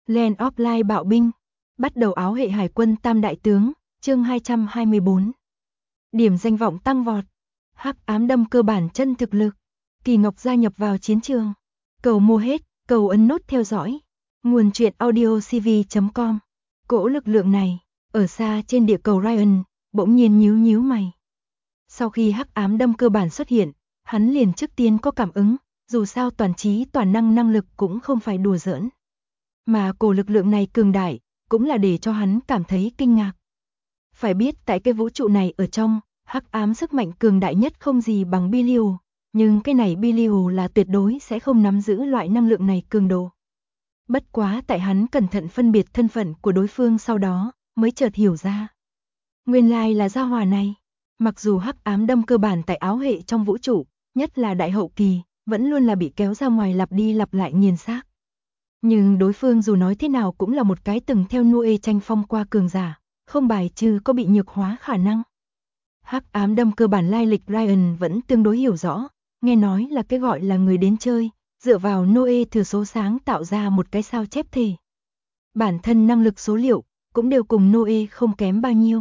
Land of Light bạo binh, bắt đầu áo hệ hải quân tam đại tướng, chương 224. Điểm danh vọng tăng vọt, hắc ám đâm cơ bản chân thực lực, Kỳ Ngọc gia nhập vào chiến trường. Cầu mua hết, cầu ấn nút theo dõi. Nguồn truyện audio cv.com. Cỗ lực lượng này, ở xa trên địa cầu Ryan, bỗng nhiên nhíu mày. Sau khi hắc ám đâm cơ bản xuất hiện, hắn liền trước tiên có cảm ứng, dù sao toàn trí toàn năng lực cũng không phải đùa giỡn. Mà cổ lực lượng này cường đại, cũng là để cho hắn cảm thấy kinh ngạc. Phải biết tại cái vũ trụ này ở trong, hắc ám sức mạnh cường đại nhất không gì bằng Belial, nhưng cái này Belial là tuyệt đối sẽ không nắm giữ loại năng lượng này cường độ. Bất quá tại hắn cẩn thận phân biệt thân phận của đối phương sau đó, mới chợt hiểu ra. Nguyên lai là gia hỏa này. Mặc dù hắc ám đâm cơ bản tại áo hệ trong vũ trụ, nhất là đại hậu kỳ, vẫn luôn là bị kéo ra ngoài lặp đi lặp lại nghiền xác. Nhưng đối phương dù nói thế nào cũng là một cái từng theo Noe tranh phong qua cường giả, không bài trừ có bị nhược hóa khả năng. Hắc ám đâm cơ bản lai lịch Ryan vẫn tương đối hiểu rõ, nghe nói là cái gọi là người đến chơi, dựa vào Noe thừa số sáng tạo ra một cái sao chép thể. Bản thân năng lực số liệu, cũng đều cùng Noe không kém bao nhiêu.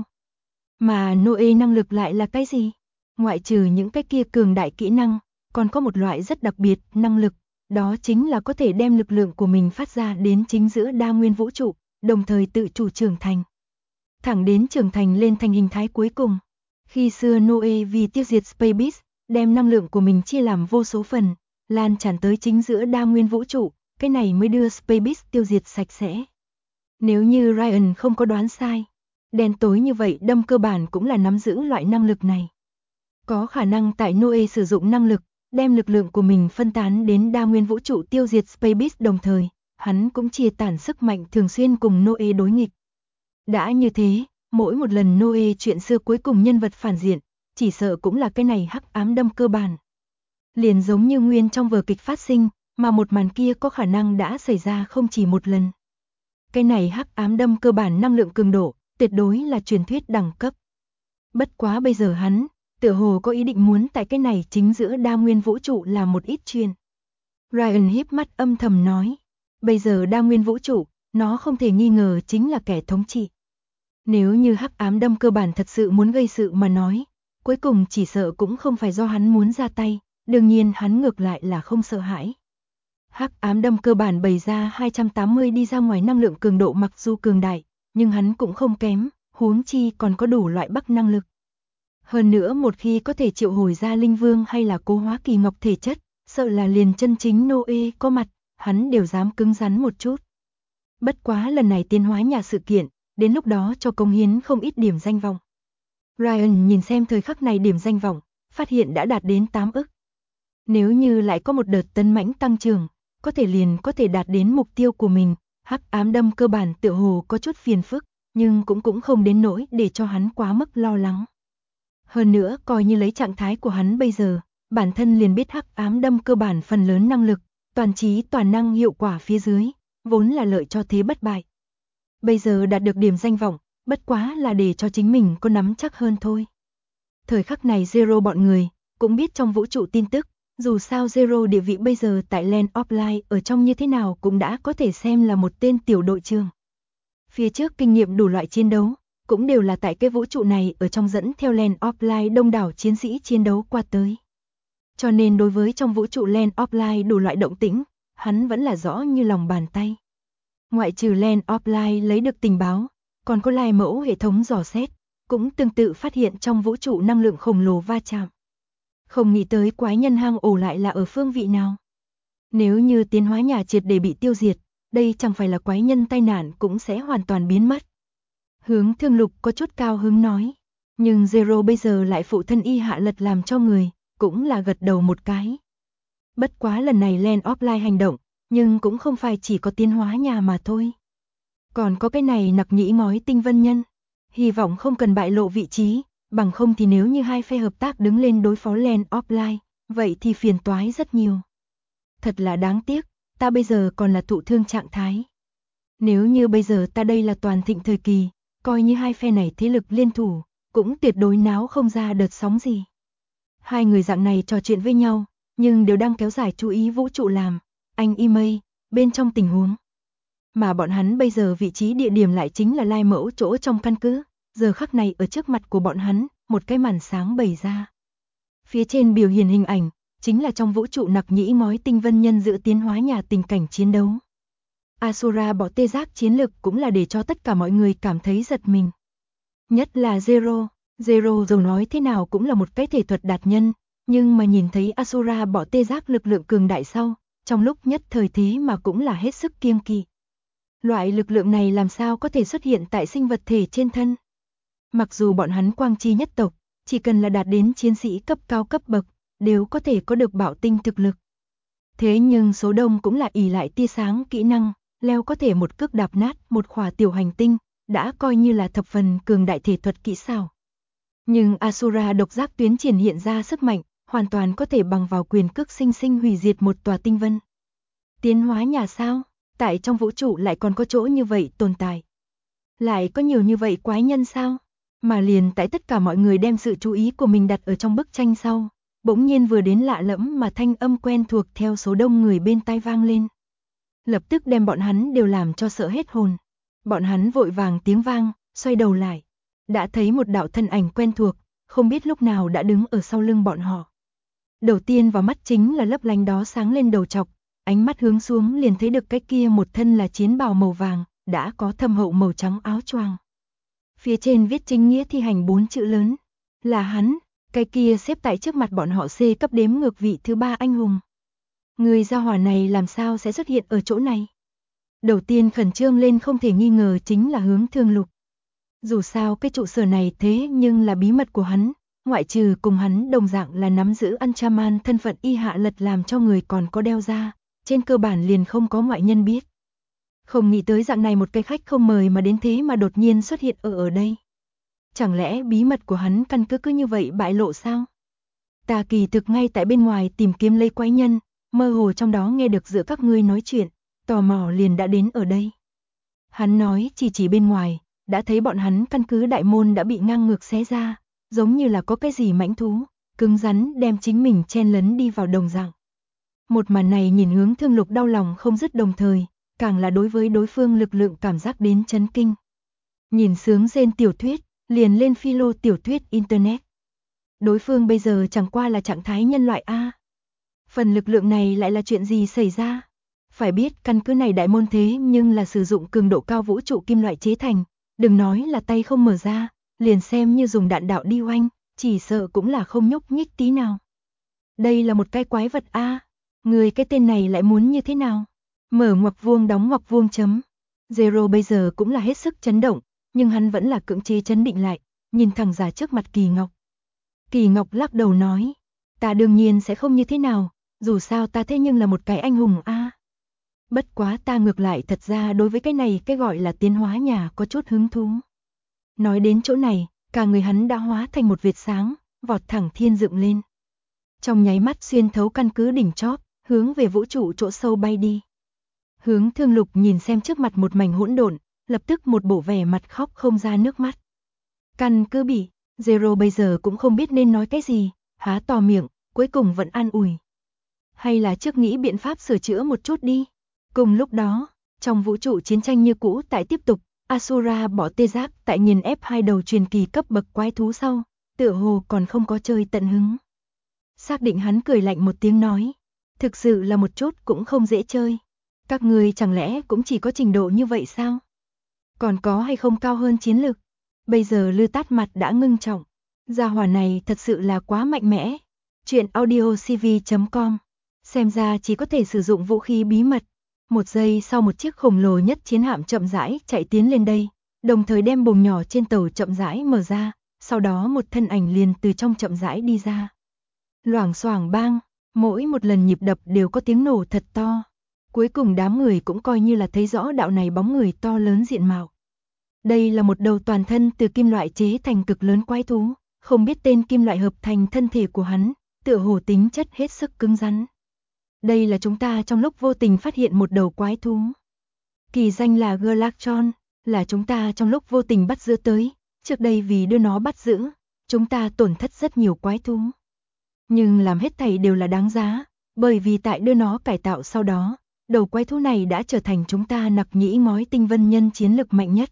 Mà Noe năng lực lại là cái gì? Ngoại trừ những cái kia cường đại kỹ năng, còn có một loại rất đặc biệt năng lực, đó chính là có thể đem lực lượng của mình phát ra đến chính giữa đa nguyên vũ trụ, đồng thời tự chủ trưởng thành. Thẳng đến trưởng thành lên thành hình thái cuối cùng. Khi xưa Noe vì tiêu diệt Space Beast, đem năng lượng của mình chia làm vô số phần, lan tràn tới chính giữa đa nguyên vũ trụ, cái này mới đưa Space Beast tiêu diệt sạch sẽ. Nếu như Ryan không có đoán sai, đen tối như vậy đâm cơ bản cũng là nắm giữ loại năng lực này. Có khả năng tại Noe sử dụng năng lực, đem lực lượng của mình phân tán đến đa nguyên vũ trụ tiêu diệt Space Beast đồng thời, hắn cũng chia tản sức mạnh thường xuyên cùng Noe đối nghịch. Đã như thế, mỗi một lần Noe chuyện xưa cuối cùng nhân vật phản diện, chỉ sợ cũng là cái này hắc ám đâm cơ bản. Liền giống như nguyên trong vở kịch phát sinh, mà một màn kia có khả năng đã xảy ra không chỉ một lần. Cái này hắc ám đâm cơ bản năng lượng cường độ, tuyệt đối là truyền thuyết đẳng cấp. Bất quá bây giờ hắn, tựa hồ có ý định muốn tại cái này chính giữa đa nguyên vũ trụ làm một ít chuyện. Ryan híp mắt âm thầm nói, bây giờ đa nguyên vũ trụ, nó không thể nghi ngờ chính là kẻ thống trị. Nếu như hắc ám đâm cơ bản thật sự muốn gây sự mà nói, cuối cùng chỉ sợ cũng không phải do hắn muốn ra tay, đương nhiên hắn ngược lại là không sợ hãi. Hắc ám đâm cơ bản bày ra 280 đi ra ngoài năng lượng cường độ mặc dù cường đại, nhưng hắn cũng không kém, huống chi còn có đủ loại bắc năng lực. Hơn nữa một khi có thể triệu hồi ra linh vương hay là cố hóa Kỳ Ngọc thể chất, sợ là liền chân chính Noe có mặt, hắn đều dám cứng rắn một chút. Bất quá lần này tiến hóa nhà sự kiện, đến lúc đó cho công hiến không ít điểm danh vọng. Ryan nhìn xem thời khắc này điểm danh vọng, phát hiện đã đạt đến 8 ức. Nếu như lại có một đợt tấn mãnh tăng trưởng, có thể liền có thể đạt đến mục tiêu của mình, hắc ám đâm cơ bản tựa hồ có chút phiền phức, nhưng cũng không đến nỗi để cho hắn quá mức lo lắng. Hơn nữa coi như lấy trạng thái của hắn bây giờ, bản thân liền biết hắc ám đâm cơ bản phần lớn năng lực, toàn trí toàn năng hiệu quả phía dưới, vốn là lợi cho thế bất bại. Bây giờ đạt được điểm danh vọng, bất quá là để cho chính mình có nắm chắc hơn thôi. Thời khắc này Zero bọn người, cũng biết trong vũ trụ tin tức, dù sao Zero địa vị bây giờ tại Land of Light ở trong như thế nào cũng đã có thể xem là một tên tiểu đội trưởng. Phía trước kinh nghiệm đủ loại chiến đấu, cũng đều là tại cái vũ trụ này ở trong dẫn theo Land of Light đông đảo chiến sĩ chiến đấu qua tới. Cho nên đối với trong vũ trụ Land of Light đủ loại động tĩnh, hắn vẫn là rõ như lòng bàn tay. Ngoại trừ Land of Light lấy được tình báo, còn có lai mẫu hệ thống dò xét, cũng tương tự phát hiện trong vũ trụ năng lượng khổng lồ va chạm. Không nghĩ tới quái nhân hang ổ lại là ở phương vị nào. Nếu như tiến hóa nhà triệt để bị tiêu diệt, đây chẳng phải là quái nhân tai nạn cũng sẽ hoàn toàn biến mất. Hướng Thương Lục có chút cao hứng nói, nhưng Zero bây giờ lại phụ thân y hạ lật làm cho người, cũng là gật đầu một cái. Bất quá lần này Land of Light hành động, nhưng cũng không phải chỉ có tiến hóa nhà mà thôi. Còn có cái này nặc nhĩ ngói tinh vân nhân, hy vọng không cần bại lộ vị trí, bằng không thì nếu như hai phe hợp tác đứng lên đối phó Land of Light, vậy thì phiền toái rất nhiều. Thật là đáng tiếc, ta bây giờ còn là thụ thương trạng thái. Nếu như bây giờ ta đây là toàn thịnh thời kỳ, coi như hai phe này thế lực liên thủ, cũng tuyệt đối náo không ra đợt sóng gì. Hai người dạng này trò chuyện với nhau, nhưng đều đang kéo dài chú ý vũ trụ làm, anh email, bên trong tình huống. Mà bọn hắn bây giờ vị trí địa điểm lại chính là Lai Mẫu chỗ trong căn cứ, giờ khắc này ở trước mặt của bọn hắn, một cái màn sáng bày ra. Phía trên biểu hiện hình ảnh, chính là trong vũ trụ nặc nhĩ ngói tinh vân nhân giữa tiến hóa nhà tình cảnh chiến đấu. Asura bỏ tê giác chiến lực cũng là để cho tất cả mọi người cảm thấy giật mình. Nhất là Zero, dù nói thế nào cũng là một cái thể thuật đạt nhân, nhưng mà nhìn thấy Asura bỏ tê giác lực lượng cường đại sau, trong lúc nhất thời thế mà cũng là hết sức kiêng kỵ. Loại lực lượng này làm sao có thể xuất hiện tại sinh vật thể trên thân? Mặc dù bọn hắn quang chi nhất tộc, chỉ cần là đạt đến chiến sĩ cấp cao cấp bậc, đều có thể có được bảo tinh thực lực. Thế nhưng số đông cũng là ỷ lại tia sáng kỹ năng, leo có thể một cước đạp nát một khỏa tiểu hành tinh, đã coi như là thập phần cường đại thể thuật kỹ xảo. Nhưng Asura độc giác tuyến triển hiện ra sức mạnh, hoàn toàn có thể bằng vào quyền cước sinh sinh hủy diệt một tòa tinh vân. Tiến hóa nhà sao? Tại trong vũ trụ lại còn có chỗ như vậy tồn tại. Lại có nhiều như vậy quái nhân sao? Mà liền tại tất cả mọi người đem sự chú ý của mình đặt ở trong bức tranh sau, bỗng nhiên vừa đến lạ lẫm mà thanh âm quen thuộc theo số đông người bên tai vang lên. Lập tức đem bọn hắn đều làm cho sợ hết hồn. Bọn hắn vội vàng tiếng vang, xoay đầu lại. Đã thấy một đạo thân ảnh quen thuộc, không biết lúc nào đã đứng ở sau lưng bọn họ. Đầu tiên vào mắt chính là lấp lánh đó sáng lên đầu chọc, ánh mắt hướng xuống liền thấy được cái kia một thân là chiến bào màu vàng, đã có thâm hậu màu trắng áo choàng. Phía trên viết chính nghĩa thi hành 4 chữ lớn, là hắn, cái kia xếp tại trước mặt bọn họ C cấp đếm ngược vị thứ 3 anh hùng. Người gia hỏa này làm sao sẽ xuất hiện ở chỗ này? Đầu tiên khẩn trương lên không thể nghi ngờ chính là Hướng Thương Lục. Dù sao cái trụ sở này thế nhưng là bí mật của hắn, ngoại trừ cùng hắn đồng dạng là nắm giữ Anchaman thân phận y hạ lật làm cho người còn có đeo ra, trên cơ bản liền không có ngoại nhân biết. Không nghĩ tới dạng này một cái khách không mời mà đến thế mà đột nhiên xuất hiện ở đây. Chẳng lẽ bí mật của hắn căn cứ như vậy bại lộ sao? Ta kỳ thực ngay tại bên ngoài tìm kiếm lấy quái nhân, mơ hồ trong đó nghe được giữa các ngươi nói chuyện, tò mò liền đã đến ở đây. Hắn nói chỉ bên ngoài, đã thấy bọn hắn căn cứ đại môn đã bị ngang ngược xé ra, giống như là có cái gì mãnh thú, cứng rắn đem chính mình chen lấn đi vào đồng dạng. Một màn này nhìn Hướng Thương Lục đau lòng không dứt đồng thời, càng là đối với đối phương lực lượng cảm giác đến chấn kinh. Nhìn sướng rên tiểu thuyết, liền lên philo tiểu thuyết internet. Đối phương bây giờ chẳng qua là trạng thái nhân loại A. Phần lực lượng này lại là chuyện gì xảy ra? Phải biết căn cứ này đại môn thế nhưng là sử dụng cường độ cao vũ trụ kim loại chế thành, đừng nói là tay không mở ra, liền xem như dùng đạn đạo đi oanh, chỉ sợ cũng là không nhúc nhích tí nào. Đây là một cái quái vật A, người cái tên này lại muốn như thế nào? Mở ngoặc vuông đóng ngoặc vuông chấm. Zero bây giờ cũng là hết sức chấn động, nhưng hắn vẫn là cưỡng chế chấn định lại, nhìn thẳng ra trước mặt Kỳ Ngọc. Kỳ Ngọc lắc đầu nói, ta đương nhiên sẽ không như thế nào, dù sao ta thế nhưng là một cái anh hùng A. Bất quá ta ngược lại thật ra đối với cái này cái gọi là tiến hóa nhà có chút hứng thú. Nói đến chỗ này, cả người hắn đã hóa thành một vệt sáng, vọt thẳng thiên dựng lên. Trong nháy mắt xuyên thấu căn cứ đỉnh chóp, hướng về vũ trụ chỗ sâu bay đi. Hướng Thương Lục nhìn xem trước mặt một mảnh hỗn độn, lập tức một bộ vẻ mặt khóc không ra nước mắt. Căn cứ bị, Zero bây giờ cũng không biết nên nói cái gì, há to miệng, cuối cùng vẫn an ủi. Hay là trước nghĩ biện pháp sửa chữa một chút đi. Cùng lúc đó, trong vũ trụ chiến tranh như cũ tại tiếp tục, Asura bỏ tê giác tại nghiền ép hai đầu truyền kỳ cấp bậc quái thú sau, tựa hồ còn không có chơi tận hứng. Xác định hắn cười lạnh một tiếng nói, thực sự là một chút cũng không dễ chơi. Các người chẳng lẽ cũng chỉ có trình độ như vậy sao? Còn có hay không cao hơn chiến lực? Bây giờ Lư Tát mặt đã ngưng trọng. Gia hỏa này thật sự là quá mạnh mẽ. Chuyện audiocv.com. Xem ra chỉ có thể sử dụng vũ khí bí mật. Một giây sau một chiếc khổng lồ nhất chiến hạm chậm rãi chạy tiến lên đây, đồng thời đem buồng nhỏ trên tàu chậm rãi mở ra, sau đó một thân ảnh liền từ trong chậm rãi đi ra. Loảng xoảng bang, mỗi một lần nhịp đập đều có tiếng nổ thật to. Cuối cùng đám người cũng coi như là thấy rõ đạo này bóng người to lớn diện mạo. Đây là một đầu toàn thân từ kim loại chế thành cực lớn quái thú, không biết tên kim loại hợp thành thân thể của hắn, tựa hồ tính chất hết sức cứng rắn. Đây là chúng ta trong lúc vô tình phát hiện một đầu quái thú. Kỳ danh là Galactron, là chúng ta trong lúc vô tình bắt giữ tới, trước đây vì đưa nó bắt giữ, chúng ta tổn thất rất nhiều quái thú. Nhưng làm hết thảy đều là đáng giá, bởi vì tại đưa nó cải tạo sau đó, đầu quái thú này đã trở thành chúng ta Nặc Nhĩ ngói tinh vân nhân chiến lực mạnh nhất.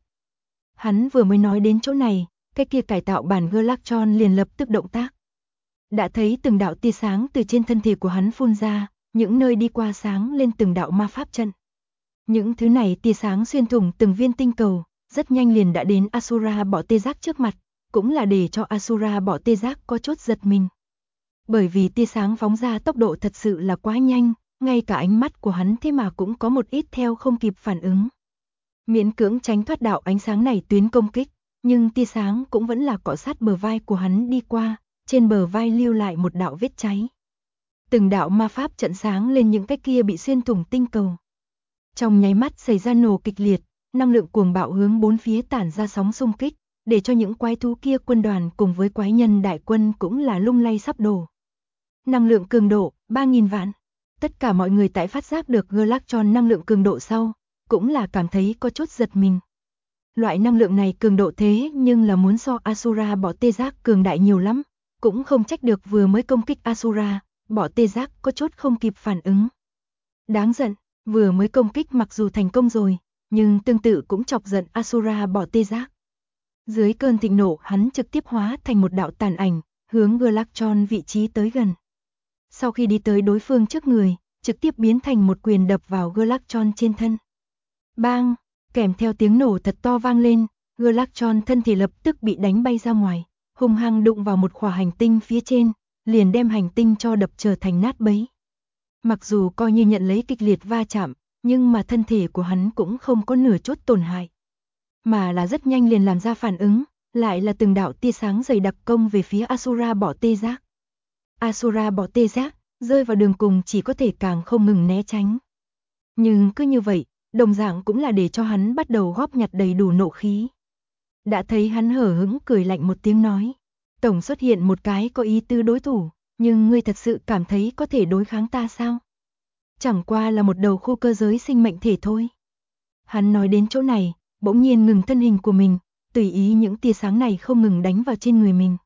Hắn vừa mới nói đến chỗ này, cái kia cải tạo bản Galactron liền lập tức động tác. Đã thấy từng đạo tia sáng từ trên thân thể của hắn phun ra, những nơi đi qua sáng lên từng đạo ma pháp trận. Những thứ này tia sáng xuyên thủng từng viên tinh cầu, rất nhanh liền đã đến Asura Bọ Tê Giác trước mặt, cũng là để cho Asura Bọ Tê Giác có chút giật mình. Bởi vì tia sáng phóng ra tốc độ thật sự là quá nhanh, ngay cả ánh mắt của hắn thế mà cũng có một ít theo không kịp phản ứng. Miễn cưỡng tránh thoát đạo ánh sáng này tuyến công kích, nhưng tia sáng cũng vẫn là cọ sát bờ vai của hắn đi qua, trên bờ vai lưu lại một đạo vết cháy. Từng đạo ma pháp trận sáng lên những cái kia bị xuyên thủng tinh cầu. Trong nháy mắt xảy ra nổ kịch liệt, năng lượng cuồng bạo hướng bốn phía tản ra sóng xung kích, để cho những quái thú kia quân đoàn cùng với quái nhân đại quân cũng là lung lay sắp đổ. Năng lượng cường độ 3.000 vạn. Tất cả mọi người tại phát giác được Galactron năng lượng cường độ sau, cũng là cảm thấy có chút giật mình. Loại năng lượng này cường độ thế nhưng là muốn so Asura Bọ Tê Giác cường đại nhiều lắm, cũng không trách được vừa mới công kích Asura, Bọ Tê Giác có chút không kịp phản ứng. Đáng giận, vừa mới công kích mặc dù thành công rồi, nhưng tương tự cũng chọc giận Asura Bọ Tê Giác. Dưới cơn thịnh nộ hắn trực tiếp hóa thành một đạo tàn ảnh, hướng Galactron vị trí tới gần. Sau khi đi tới đối phương trước người, trực tiếp biến thành một quyền đập vào Galactron trên thân. Bang, kèm theo tiếng nổ thật to vang lên, Galactron thân thể lập tức bị đánh bay ra ngoài, hung hăng đụng vào một khỏa hành tinh phía trên, liền đem hành tinh cho đập trở thành nát bấy. Mặc dù coi như nhận lấy kịch liệt va chạm, nhưng mà thân thể của hắn cũng không có nửa chút tổn hại, mà là rất nhanh liền làm ra phản ứng, lại là từng đạo tia sáng dày đặc công về phía Asura Bọ Tê Giác. Asura Bọ Tê Giác rơi vào đường cùng chỉ có thể càng không ngừng né tránh. Nhưng cứ như vậy, đồng dạng cũng là để cho hắn bắt đầu góp nhặt đầy đủ nộ khí. Đã thấy hắn hở hững cười lạnh một tiếng nói, tổng xuất hiện một cái có ý tứ đối thủ, nhưng ngươi thật sự cảm thấy có thể đối kháng ta sao? Chẳng qua là một đầu khu cơ giới sinh mệnh thể thôi. Hắn nói đến chỗ này, bỗng nhiên ngừng thân hình của mình, tùy ý những tia sáng này không ngừng đánh vào trên người mình.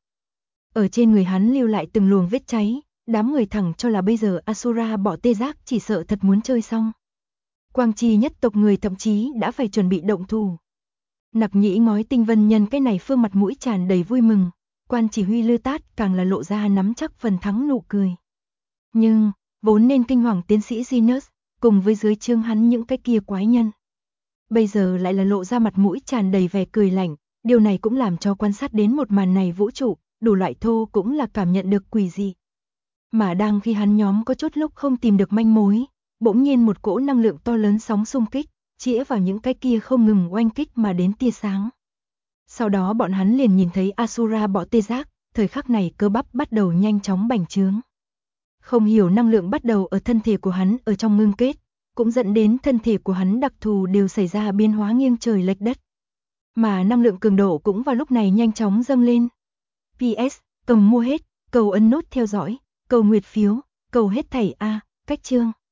Ở trên người hắn lưu lại từng luồng vết cháy, đám người thẳng cho là bây giờ Asura Bọ Tê Giác chỉ sợ thật muốn chơi xong. Quang Chi nhất tộc người thậm chí đã phải chuẩn bị động thủ. Nặc Nhĩ ngói tinh vân nhân cái này phương mặt mũi tràn đầy vui mừng, quan chỉ huy Lư Tát càng là lộ ra nắm chắc phần thắng nụ cười. Nhưng, vốn nên kinh hoàng tiến sĩ Zinus, cùng với dưới trương hắn những cái kia quái nhân, bây giờ lại là lộ ra mặt mũi tràn đầy vẻ cười lạnh, điều này cũng làm cho quan sát đến một màn này vũ trụ, đủ loại thô cũng là cảm nhận được quỷ dị. Mà đang khi hắn nhóm có chút lúc không tìm được manh mối, bỗng nhiên một cỗ năng lượng to lớn sóng xung kích, chĩa vào những cái kia không ngừng oanh kích mà đến tia sáng. Sau đó bọn hắn liền nhìn thấy Asura Bọ Tê Giác, thời khắc này cơ bắp bắt đầu nhanh chóng bành trướng. Không hiểu năng lượng bắt đầu ở thân thể của hắn ở trong ngưng kết, cũng dẫn đến thân thể của hắn đặc thù đều xảy ra biến hóa nghiêng trời lệch đất. Mà năng lượng cường độ cũng vào lúc này nhanh chóng dâng lên. PS, cầm mua hết, cầu ấn nút theo dõi, cầu nguyệt phiếu, cầu hết thảy A, cách chương.